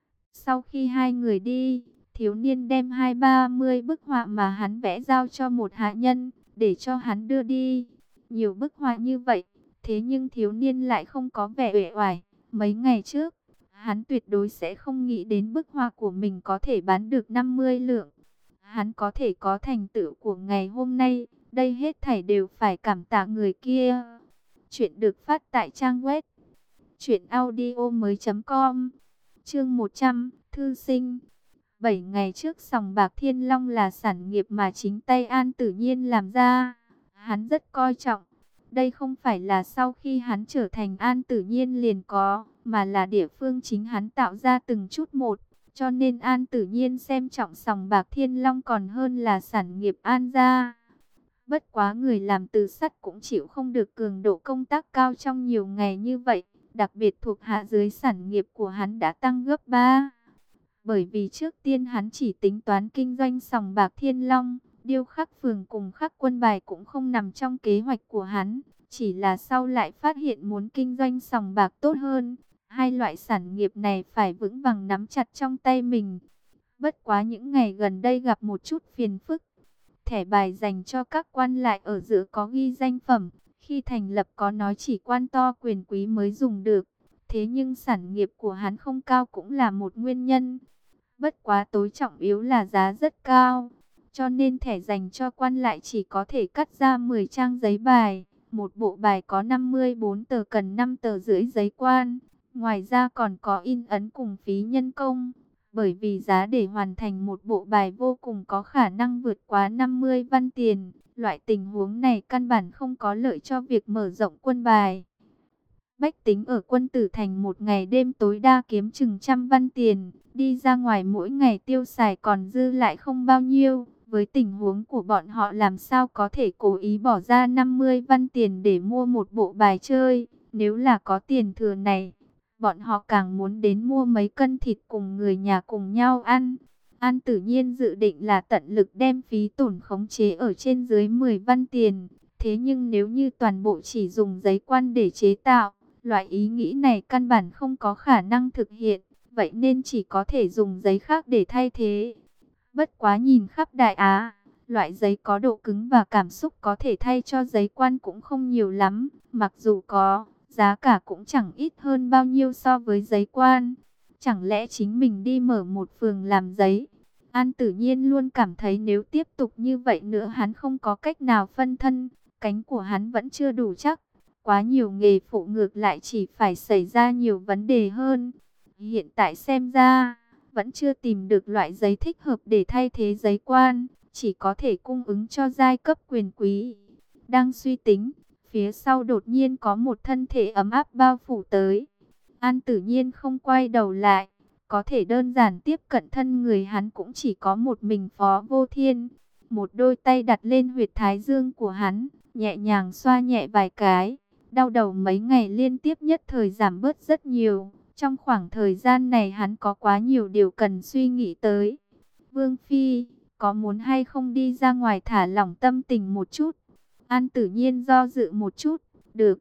Speaker 1: Sau khi 2 người đi, thiếu niên đem 20-30 bức họa mà hắn vẽ giao cho một hạ nhân, để cho hắn đưa đi. Nhiều bức họa như vậy, thế nhưng thiếu niên lại không có vẻ uể oải. Mấy ngày trước, hắn tuyệt đối sẽ không nghĩ đến bức họa của mình có thể bán được 50 lượng. Hắn có thể có thành tựu của ngày hôm nay, đây hết thảy đều phải cảm tạ người kia. Chuyện được phát tại trang web truyệnaudiomoi.com. Chương 100, thư sinh. 7 ngày trước sòng bạc Thiên Long là sản nghiệp mà chính tay An Tử Nhiên làm ra. Hắn rất coi trọng. Đây không phải là sau khi hắn trở thành An Tử Nhiên liền có, mà là địa phương chính hắn tạo ra từng chút một. Cho nên An Tử Nhiên xem trọng sòng bạc Thiên Long còn hơn là sản nghiệp An gia. Bất quá người làm từ sắt cũng chịu không được cường độ công tác cao trong nhiều ngày như vậy. Đặc biệt thuộc hạ dưới sản nghiệp của hắn đã tăng gấp 3. Bởi vì trước tiên hắn chỉ tính toán kinh doanh sòng bạc Thiên Long, điêu khắc phường cùng khắc quân bài cũng không nằm trong kế hoạch của hắn. Chỉ là sau lại phát hiện muốn kinh doanh sòng bạc tốt hơn, hai loại sản nghiệp này phải vững vàng nắm chặt trong tay mình. Bất quá những ngày gần đây gặp một chút phiền phức. Thẻ bài dành cho các quan lại ở giữa có ghi danh phẩm, khi thành lập có nói chỉ quan to quyền quý mới dùng được. Thế nhưng sản nghiệp của hắn không cao cũng là một nguyên nhân. Bất quá tối trọng yếu là giá rất cao, cho nên thẻ dành cho quan lại chỉ có thể cắt ra 10 trang giấy bài. Một bộ bài có 54 tờ cần 5 tờ rưỡi giấy quan. Ngoài ra còn có in ấn cùng phí nhân công. Bởi vì giá để hoàn thành một bộ bài vô cùng có khả năng vượt quá 50 văn tiền. Loại tình huống này căn bản không có lợi cho việc mở rộng quân bài. Bách tính ở Quân Tử Thành một ngày đêm tối đa kiếm chừng 100 văn tiền. Đi ra ngoài mỗi ngày tiêu xài còn dư lại không bao nhiêu. Với tình huống của bọn họ làm sao có thể cố ý bỏ ra 50 văn tiền để mua một bộ bài chơi. Nếu là có tiền thừa này, bọn họ càng muốn đến mua mấy cân thịt cùng người nhà cùng nhau ăn. An Tử Nhiên dự định là tận lực đem phí tổn khống chế ở trên dưới 10 văn tiền. Thế nhưng nếu như toàn bộ chỉ dùng giấy quan để chế tạo, loại ý nghĩ này căn bản không có khả năng thực hiện. Vậy nên chỉ có thể dùng giấy khác để thay thế. Bất quá nhìn khắp Đại Á, loại giấy có độ cứng và cảm xúc có thể thay cho giấy quan cũng không nhiều lắm. Mặc dù có, giá cả cũng chẳng ít hơn bao nhiêu so với giấy quan. Chẳng lẽ chính mình đi mở một phường làm giấy? An Tử Nhiên luôn cảm thấy nếu tiếp tục như vậy nữa hắn không có cách nào phân thân. Cánh của hắn vẫn chưa đủ chắc. Quá nhiều nghề phụ ngược lại chỉ phải xảy ra nhiều vấn đề hơn. Hiện tại xem ra, vẫn chưa tìm được loại giấy thích hợp để thay thế giấy quan, chỉ có thể cung ứng cho giai cấp quyền quý. Đang suy tính, phía sau đột nhiên có một thân thể ấm áp bao phủ tới. An Tử Nhiên không quay đầu lại, có thể đơn giản tiếp cận thân người hắn cũng chỉ có một mình Phó Vô Thiên. Một đôi tay đặt lên huyệt thái dương của hắn, nhẹ nhàng xoa nhẹ vài cái. Đau đầu mấy ngày liên tiếp nhất thời giảm bớt rất nhiều. Trong khoảng thời gian này hắn có quá nhiều điều cần suy nghĩ tới. Vương Phi, có muốn hay không đi ra ngoài thả lỏng tâm tình một chút? An Tử Nhiên do dự một chút, được.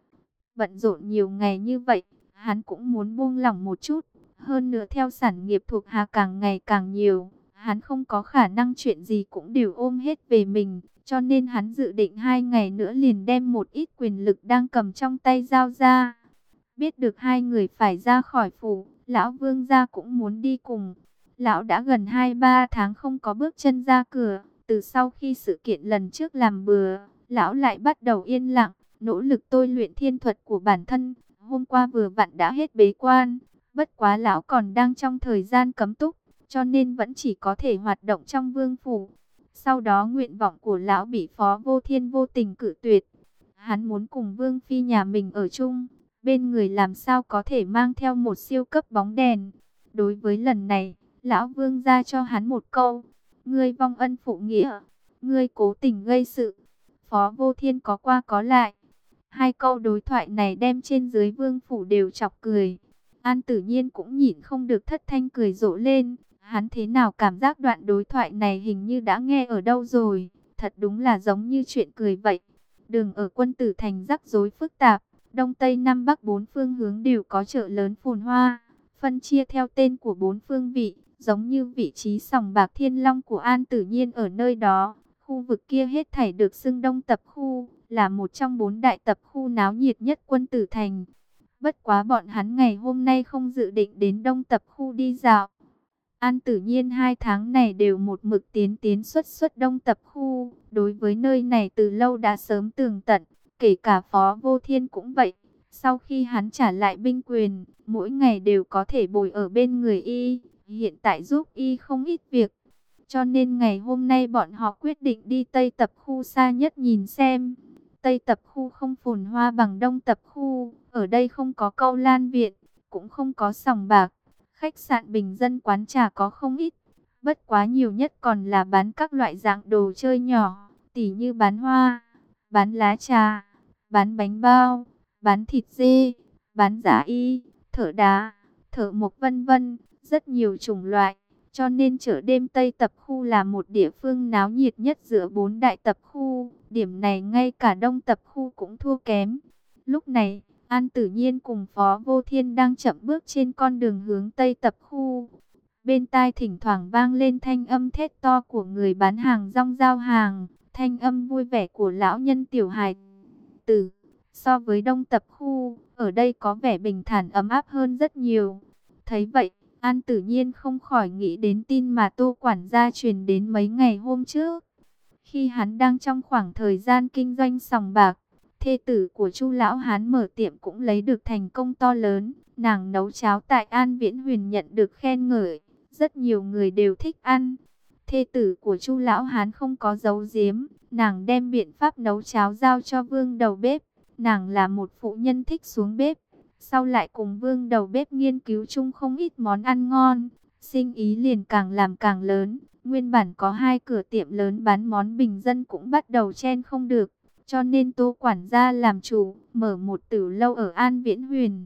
Speaker 1: Bận rộn nhiều ngày như vậy, hắn cũng muốn buông lỏng một chút. Hơn nữa theo sản nghiệp thuộc hạ càng ngày càng nhiều, hắn không có khả năng chuyện gì cũng đều ôm hết về mình. Cho nên hắn dự định 2 ngày nữa liền đem một ít quyền lực đang cầm trong tay giao ra. Biết được hai người phải ra khỏi phủ, lão Vương gia cũng muốn đi cùng. Lão đã gần 2-3 tháng không có bước chân ra cửa. Từ sau khi sự kiện lần trước làm bừa, lão lại bắt đầu yên lặng, nỗ lực tôi luyện thiên thuật của bản thân. Hôm qua vừa vặn đã hết bế quan, bất quá lão còn đang trong thời gian cấm túc, cho nên vẫn chỉ có thể hoạt động trong vương phủ. Sau đó nguyện vọng của lão bị Phó Vô Thiên vô tình cự tuyệt. Hắn muốn cùng Vương Phi nhà mình ở chung, bên người làm sao có thể mang theo một siêu cấp bóng đèn. Đối với lần này, lão Vương ra cho hắn một câu: ngươi vong ân phụ nghĩa, ngươi cố tình gây sự. Phó Vô Thiên có qua có lại. Hai câu đối thoại này đem trên dưới vương phủ đều chọc cười. An Tử Nhiên cũng nhịn không được thất thanh cười rộ lên. Hắn thế nào cảm giác đoạn đối thoại này hình như đã nghe ở đâu rồi. Thật đúng là giống như chuyện cười vậy. Đường ở Quân Tử Thành rắc rối phức tạp. Đông Tây Nam Bắc bốn phương hướng đều có chợ lớn phồn hoa. Phân chia theo tên của bốn phương vị. Giống như vị trí sòng bạc Thiên Long của An Tử Nhiên ở nơi đó. Khu vực kia hết thảy được xưng Đông Tập Khu, là một trong 4 đại tập khu náo nhiệt nhất Quân Tử Thành. Bất quá bọn hắn ngày hôm nay không dự định đến Đông Tập Khu đi dạo. An Tử Nhiên 2 tháng này đều một mực tiến xuất Đông Tập Khu. Đối với nơi này từ lâu đã sớm tường tận, kể cả Phó Vô Thiên cũng vậy. Sau khi hắn trả lại binh quyền, mỗi ngày đều có thể bồi ở bên người y, hiện tại giúp y không ít việc. Cho nên ngày hôm nay bọn họ quyết định đi Tây Tập Khu xa nhất nhìn xem. Tây Tập Khu không phồn hoa bằng Đông Tập Khu, ở đây không có câu lan viện, cũng không có sòng bạc. Khách sạn bình dân quán trà có không ít, bất quá nhiều nhất còn là bán các loại dạng đồ chơi nhỏ, tỉ như bán hoa, bán lá trà, bán bánh bao, bán thịt dê, bán giả y, thợ đá, thợ mộc vân vân, rất nhiều chủng loại. Cho nên chợ đêm Tây Tập Khu là một địa phương náo nhiệt nhất giữa 4 đại tập khu. Điểm này ngay cả Đông Tập Khu cũng thua kém. Lúc này, An Tử Nhiên cùng Phó Vô Thiên đang chậm bước trên con đường hướng Tây Tập Khu. Bên tai thỉnh thoảng vang lên thanh âm thét to của người bán hàng rong giao hàng, thanh âm vui vẻ của lão nhân tiểu hài tử. So với Đông Tập Khu, ở đây có vẻ bình thản ấm áp hơn rất nhiều. Thấy vậy, An Tử Nhiên không khỏi nghĩ đến tin mà Tô quản gia truyền đến mấy ngày hôm trước. Khi hắn đang trong khoảng thời gian kinh doanh sòng bạc, thê tử của Chu lão hán mở tiệm cũng lấy được thành công to lớn. Nàng nấu cháo tại An Viễn Huyền nhận được khen ngợi, rất nhiều người đều thích ăn. Thê tử của Chu lão hán không có giấu giếm, nàng đem biện pháp nấu cháo giao cho Vương đầu bếp. Nàng là một phụ nhân thích xuống bếp, sau lại cùng Vương đầu bếp nghiên cứu chung không ít món ăn ngon, sinh ý liền càng làm càng lớn. Nguyên bản có 2 cửa tiệm lớn bán món bình dân cũng bắt đầu chen không được, cho nên Tô quản gia làm chủ, mở một tử lâu ở An Viễn Huyền.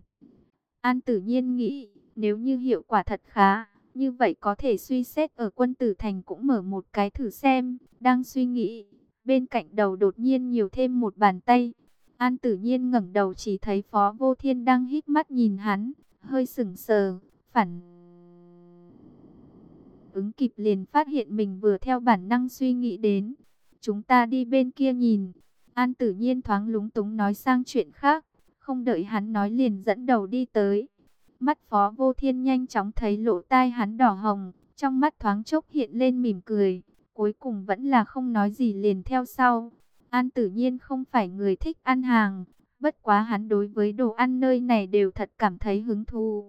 Speaker 1: An Tử Nhiên nghĩ, nếu như hiệu quả thật khá, như vậy có thể suy xét ở Quân Tử Thành cũng mở một cái thử xem. Đang suy nghĩ, bên cạnh đầu đột nhiên nhiều thêm một bàn tay. An Tử Nhiên ngẩng đầu chỉ thấy Phó Vô Thiên đang híp mắt nhìn hắn, hơi sững sờ, phản ứng kịp liền phát hiện mình vừa theo bản năng suy nghĩ đến. Chúng ta đi bên kia nhìn. An Tử Nhiên thoáng lúng túng nói sang chuyện khác, không đợi hắn nói liền dẫn đầu đi tới. Mắt Phó Vô Thiên nhanh chóng thấy lỗ tai hắn đỏ hồng, trong mắt thoáng chốc hiện lên mỉm cười, cuối cùng vẫn là không nói gì liền theo sau. An Tử Nhiên không phải người thích ăn hàng, bất quá hắn đối với đồ ăn nơi này đều thật cảm thấy hứng thú.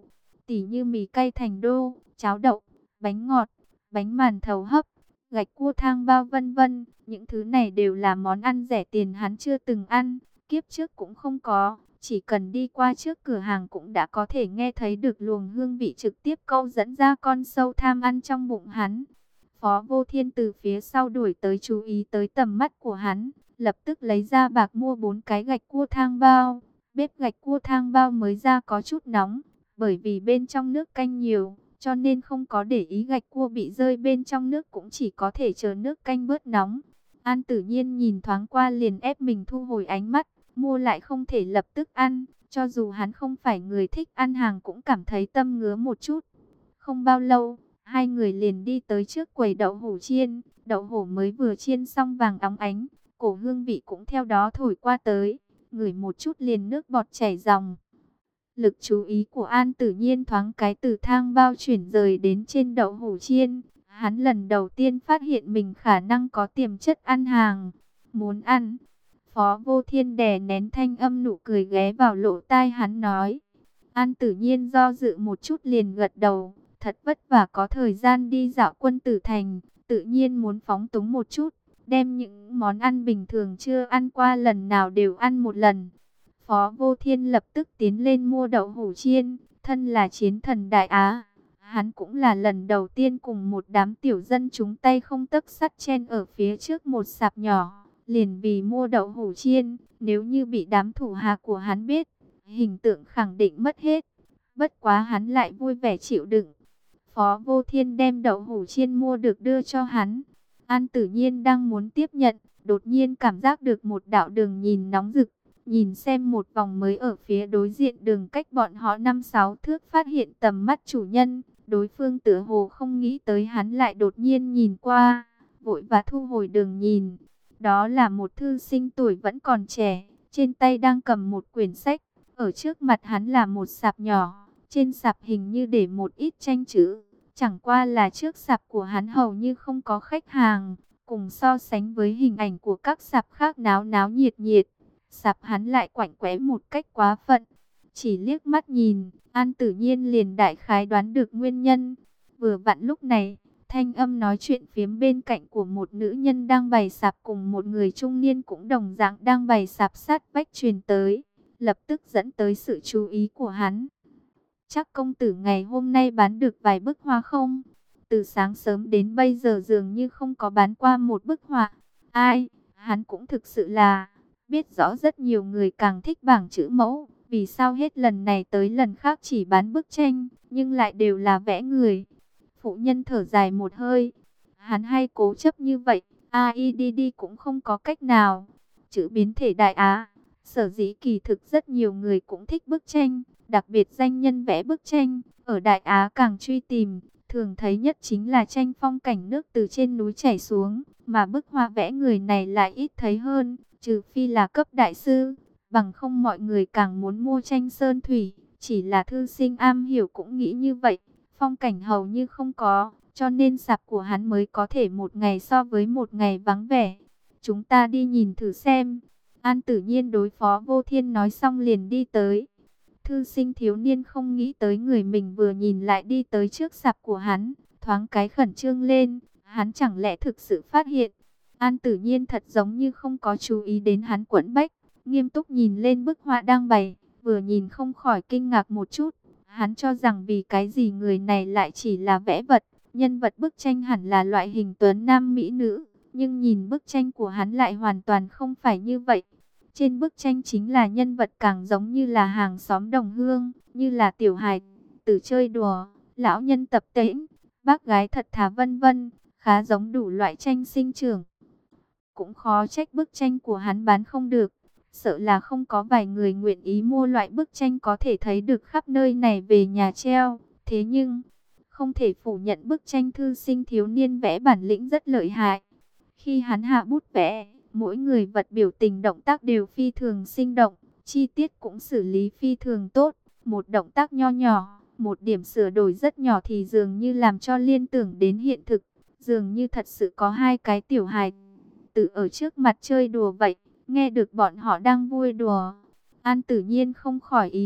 Speaker 1: tỉ như mì cay thành đô, cháo đậu, bánh ngọt, bánh màn thầu hấp, gạch cua thang bao vân vân. Những thứ này đều là món ăn rẻ tiền hắn chưa từng ăn, kiếp trước cũng không có. Chỉ cần đi qua trước cửa hàng cũng đã có thể nghe thấy được luồng hương vị trực tiếp câu dẫn ra con sâu tham ăn trong bụng hắn. Phó Vô Thiên từ phía sau đuổi tới, chú ý tới tầm mắt của hắn, lập tức lấy ra bạc mua 4 cái gạch cua thang bao. Bếp gạch cua thang bao mới ra có chút nóng, bởi vì bên trong nước canh nhiều, cho nên không có để ý gạch cua bị rơi bên trong nước, cũng chỉ có thể chờ nước canh bớt nóng. An Tử Nhiên nhìn thoáng qua liền ép mình thu hồi ánh mắt, mua lại không thể lập tức ăn, cho dù hắn không phải người thích ăn hàng cũng cảm thấy tâm ngứa một chút. Không bao lâu, hai người liền đi tới trước quầy đậu hũ chiên, đậu hũ mới vừa chiên xong vàng óng ánh, cổ hương vị cũng theo đó thổi qua tới, ngửi một chút liền nước bọt chảy ròng. Lực chú ý của An Tử Nhiên thoáng cái từ thang bao chuyển rời đến trên đậu hũ chiên. Hắn lần đầu tiên phát hiện mình khả năng có tiềm chất ăn hàng. Muốn ăn. Phó Vô Thiên đè nén thanh âm nụ cười ghé vào lỗ tai hắn nói. An Tử Nhiên do dự một chút liền gật đầu. Thật vất vả có thời gian đi dạo Quân Tử Thành, tự nhiên muốn phóng túng một chút, đem những món ăn bình thường chưa ăn qua lần nào đều ăn một lần. Phó Vô Thiên lập tức tiến lên mua đậu hũ chiên, thân là chiến thần Đại Á. Hắn cũng là lần đầu tiên cùng một đám tiểu dân chúng tay không tấc sắt chen ở phía trước một sạp nhỏ, liền vì mua đậu hũ chiên. Nếu như bị đám thủ hạ của hắn biết, hình tượng khẳng định mất hết. Bất quá hắn lại vui vẻ chịu đựng. Phó Vô Thiên đem đậu hũ chiên mua được đưa cho hắn. An Tử Nhiên đang muốn tiếp nhận, đột nhiên cảm giác được một đạo đường nhìn nóng rực. Nhìn xem một vòng mới ở phía đối diện đường cách bọn họ 5-6 thước, phát hiện tầm mắt chủ nhân. Đối phương tựa hồ không nghĩ tới hắn lại đột nhiên nhìn qua, vội và thu hồi đường nhìn. Đó là một thư sinh tuổi vẫn còn trẻ, trên tay đang cầm một quyển sách. Ở trước mặt hắn là một sạp nhỏ, trên sạp hình như để một ít tranh chữ. Chẳng qua là trước sạp của hắn hầu như không có khách hàng, cùng so sánh với hình ảnh của các sạp khác náo náo nhiệt nhiệt. Sạp hắn lại quạnh quẽ một cách quá phận. Chỉ liếc mắt nhìn, An Tử Nhiên liền đại khái đoán được nguyên nhân. Vừa vặn lúc này, thanh âm nói chuyện phiếm bên cạnh của một nữ nhân đang bày sạp cùng một người trung niên cũng đồng dạng đang bày sạp sát vách truyền tới, lập tức dẫn tới sự chú ý của hắn. Chắc công tử ngày hôm nay bán được vài bức hoa không? Từ sáng sớm đến bây giờ dường như không có bán qua một bức họa. Ai, hắn cũng thực sự là biết rõ rất nhiều người càng thích bảng chữ mẫu. Vì sao hết lần này tới lần khác chỉ bán bức tranh, nhưng lại đều là vẽ người? Phụ nhân thở dài một hơi. Hắn hay cố chấp như vậy, AIDD cũng không có cách nào. Chữ biến thể Đại Á, sở dĩ kỳ thực rất nhiều người cũng thích bức tranh, đặc biệt danh nhân vẽ bức tranh, ở Đại Á càng truy tìm, thường thấy nhất chính là tranh phong cảnh nước từ trên núi chảy xuống, mà bức họa vẽ người này lại ít thấy hơn, trừ phi là cấp đại sư, bằng không mọi người càng muốn mua tranh sơn thủy, chỉ là thư sinh am hiểu cũng nghĩ như vậy, phong cảnh hầu như không có, cho nên sạp của hắn mới có thể một ngày so với một ngày vắng vẻ. Chúng ta đi nhìn thử xem. An Tử Nhiên đối Phó Vô Thiên nói xong liền đi tới. Thư sinh thiếu niên không nghĩ tới người mình vừa nhìn lại đi tới trước sạp của hắn, thoáng cái khẩn trương lên, hắn chẳng lẽ thực sự phát hiện. An Tử Nhiên thật giống như không có chú ý đến hắn quẫn bách, nghiêm túc nhìn lên bức họa đang bày, vừa nhìn không khỏi kinh ngạc một chút. Hắn cho rằng vì cái gì người này lại chỉ là vẽ vật, nhân vật bức tranh hẳn là loại hình tuấn nam mỹ nữ, nhưng nhìn bức tranh của hắn lại hoàn toàn không phải như vậy. Trên bức tranh chính là nhân vật càng giống như là hàng xóm đồng hương, như là tiểu hài tử chơi đùa, lão nhân tập tễnh, bác gái thật thà vân vân, khá giống đủ loại tranh sinh trưởng. Cũng khó trách bức tranh của hắn bán không được, sợ là không có vài người nguyện ý mua loại bức tranh có thể thấy được khắp nơi này về nhà treo. Thế nhưng, không thể phủ nhận bức tranh thư sinh thiếu niên vẽ bản lĩnh rất lợi hại. Khi hắn hạ bút vẽ, mỗi người vật biểu tình động tác đều phi thường sinh động, chi tiết cũng xử lý phi thường tốt. Một động tác nho nhỏ, một điểm sửa đổi rất nhỏ thì dường như làm cho liên tưởng đến hiện thực. Dường như thật sự có hai cái tiểu hài tử ở trước mặt chơi đùa vậy, nghe được bọn họ đang vui đùa. An Tử Nhiên không khỏi ý động,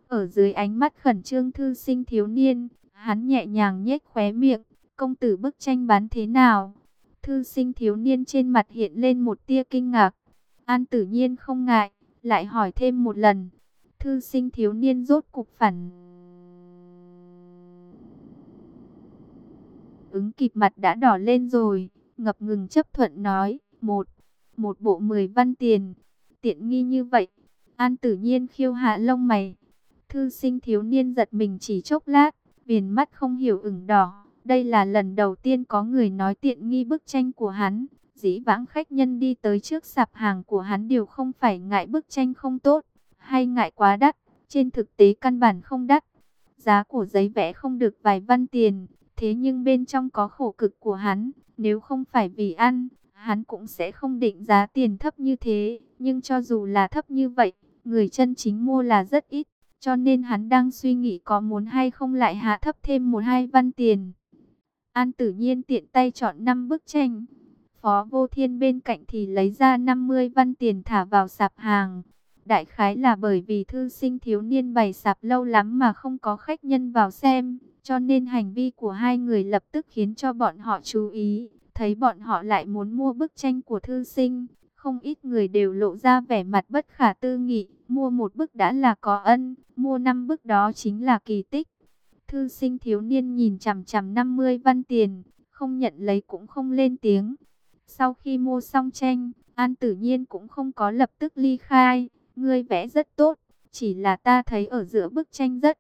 Speaker 1: Ở dưới ánh mắt khẩn trương thư sinh thiếu niên, hắn nhẹ nhàng nhếch khóe miệng, công tử bức tranh bán thế nào? Thư sinh thiếu niên trên mặt hiện lên một tia kinh ngạc. An Tử Nhiên không ngại, lại hỏi thêm một lần. Thư sinh thiếu niên rốt cục phản ứng kịp, mặt đã đỏ lên rồi, ngập ngừng chấp thuận nói, một bộ 10 văn tiền, tiện nghi như vậy. An Tử Nhiên khiêu hạ lông mày. Thư sinh thiếu niên giật mình chỉ chốc lát, viền mắt không hiểu ửng đỏ. Đây là lần đầu tiên có người nói tiện nghi bức tranh của hắn. Dĩ vãng khách nhân đi tới trước sạp hàng của hắn đều không phải ngại bức tranh không tốt, hay ngại quá đắt. Trên thực tế căn bản không đắt. Giá của giấy vẽ không được vài văn tiền, thế nhưng bên trong có khổ cực của hắn. Nếu không phải vì ăn, hắn cũng sẽ không định giá tiền thấp như thế. Nhưng cho dù là thấp như vậy, người chân chính mua là rất ít. Cho nên hắn đang suy nghĩ có muốn hay không lại hạ thấp thêm 1-2 văn tiền. An Tử Nhiên tiện tay chọn 5 bức tranh. Phó Vô Thiên bên cạnh thì lấy ra 50 văn tiền thả vào sạp hàng. Đại khái là bởi vì thư sinh thiếu niên bày sạp lâu lắm mà không có khách nhân vào xem, cho nên hành vi của hai người lập tức khiến cho bọn họ chú ý. Thấy bọn họ lại muốn mua bức tranh của thư sinh, không ít người đều lộ ra vẻ mặt bất khả tư nghị. Mua một bức đã là có ân, mua 5 bức đó chính là kỳ tích. Thư sinh thiếu niên nhìn chằm chằm 50 văn tiền, không nhận lấy cũng không lên tiếng. Sau khi mua xong tranh, An Tử Nhiên cũng không có lập tức ly khai. Ngươi vẽ rất tốt, chỉ là ta thấy ở giữa bức tranh rất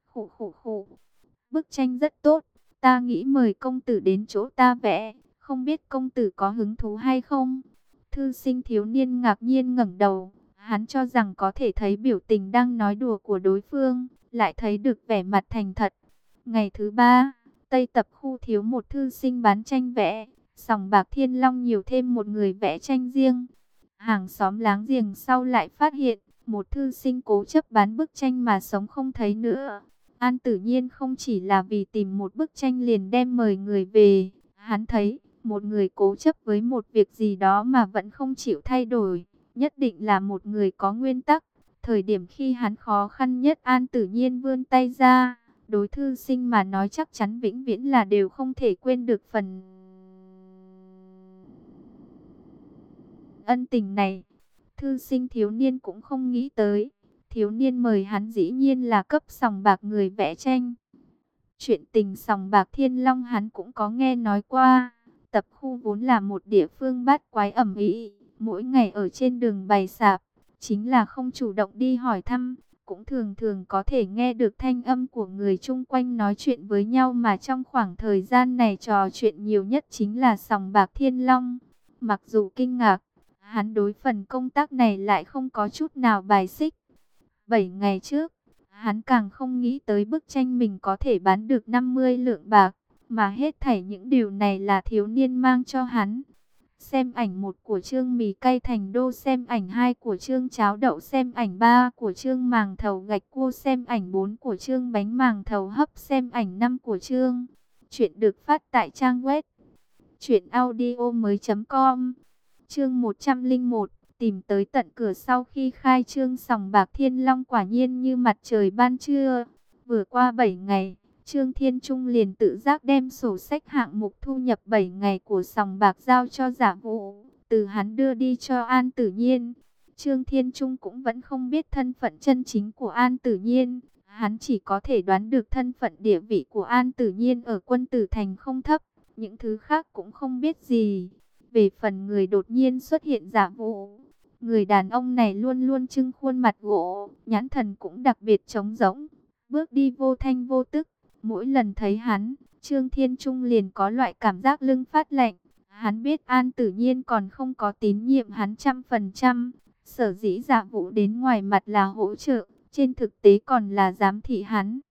Speaker 1: khụ. Bức tranh rất tốt, ta nghĩ mời công tử đến chỗ ta vẽ, không biết công tử có hứng thú hay không? Thư sinh thiếu niên ngạc nhiên ngẩng đầu, hắn cho rằng có thể thấy biểu tình đang nói đùa của đối phương, lại thấy được vẻ mặt thành thật. Ngày thứ 3, Tây Tập khu thiếu một thư sinh bán tranh vẽ, sòng bạc Thiên Long nhiều thêm một người vẽ tranh riêng. Hàng xóm láng giềng sau lại phát hiện, một thư sinh cố chấp bán bức tranh mà sống không thấy nữa. An Tử Nhiên không chỉ là vì tìm một bức tranh liền đem mời người về, hắn thấy một người cố chấp với một việc gì đó mà vẫn không chịu thay đổi, nhất định là một người có nguyên tắc. Thời điểm khi hắn khó khăn nhất, An Tử Nhiên vươn tay ra, đối thư sinh mà nói chắc chắn vĩnh viễn là đều không thể quên được phần ân tình này. Thư sinh thiếu niên cũng không nghĩ tới, thiếu niên mời hắn dĩ nhiên là cấp sòng bạc người vẽ tranh. Chuyện tình sòng bạc Thiên Long hắn cũng có nghe nói qua. Tập khu vốn là một địa phương bát quái ẩm ĩ, mỗi ngày ở trên đường bày sạp, chính là không chủ động đi hỏi thăm, cũng thường thường có thể nghe được thanh âm của người chung quanh nói chuyện với nhau, mà trong khoảng thời gian này trò chuyện nhiều nhất chính là sòng bạc Thiên Long. Mặc dù kinh ngạc, hắn đối phần công tác này lại không có chút nào bài xích. 7 ngày trước, hắn càng không nghĩ tới bức tranh mình có thể bán được 50 lượng bạc, mà hết thảy những điều này là thiếu niên mang cho hắn. Xem ảnh 1 của chương mì cay thành đô, xem ảnh 2 của chương cháo đậu, xem ảnh 3 của chương màng thầu gạch cua, xem ảnh 4 của chương bánh màng thầu hấp, xem ảnh 5 của chương. Chuyện được phát tại trang web truyệnaudiomoi.com. Chương 101, tìm tới tận cửa. Sau khi khai trương sòng bạc Thiên Long quả nhiên như mặt trời ban trưa. Vừa qua 7 ngày, Trương Thiên Trung liền tự giác đem sổ sách hạng mục thu nhập 7 ngày của sòng bạc giao cho Giả Vũ, từ hắn đưa đi cho An Tử Nhiên. Trương Thiên Trung cũng vẫn không biết thân phận chân chính của An Tử Nhiên, hắn chỉ có thể đoán được thân phận địa vị của An Tử Nhiên ở Quân Tử Thành không thấp, những thứ khác cũng không biết gì. Về phần người đột nhiên xuất hiện Giả Vũ, người đàn ông này luôn luôn trưng khuôn mặt gỗ, nhãn thần cũng đặc biệt trống rỗng, bước đi vô thanh vô tức. Mỗi lần thấy hắn, Trương Thiên Trung liền có loại cảm giác lưng phát lạnh. Hắn biết An Tử Nhiên còn không có tín nhiệm hắn 100%. Sở dĩ Giả Vũ đến ngoài mặt là hỗ trợ, trên thực tế còn là giám thị hắn.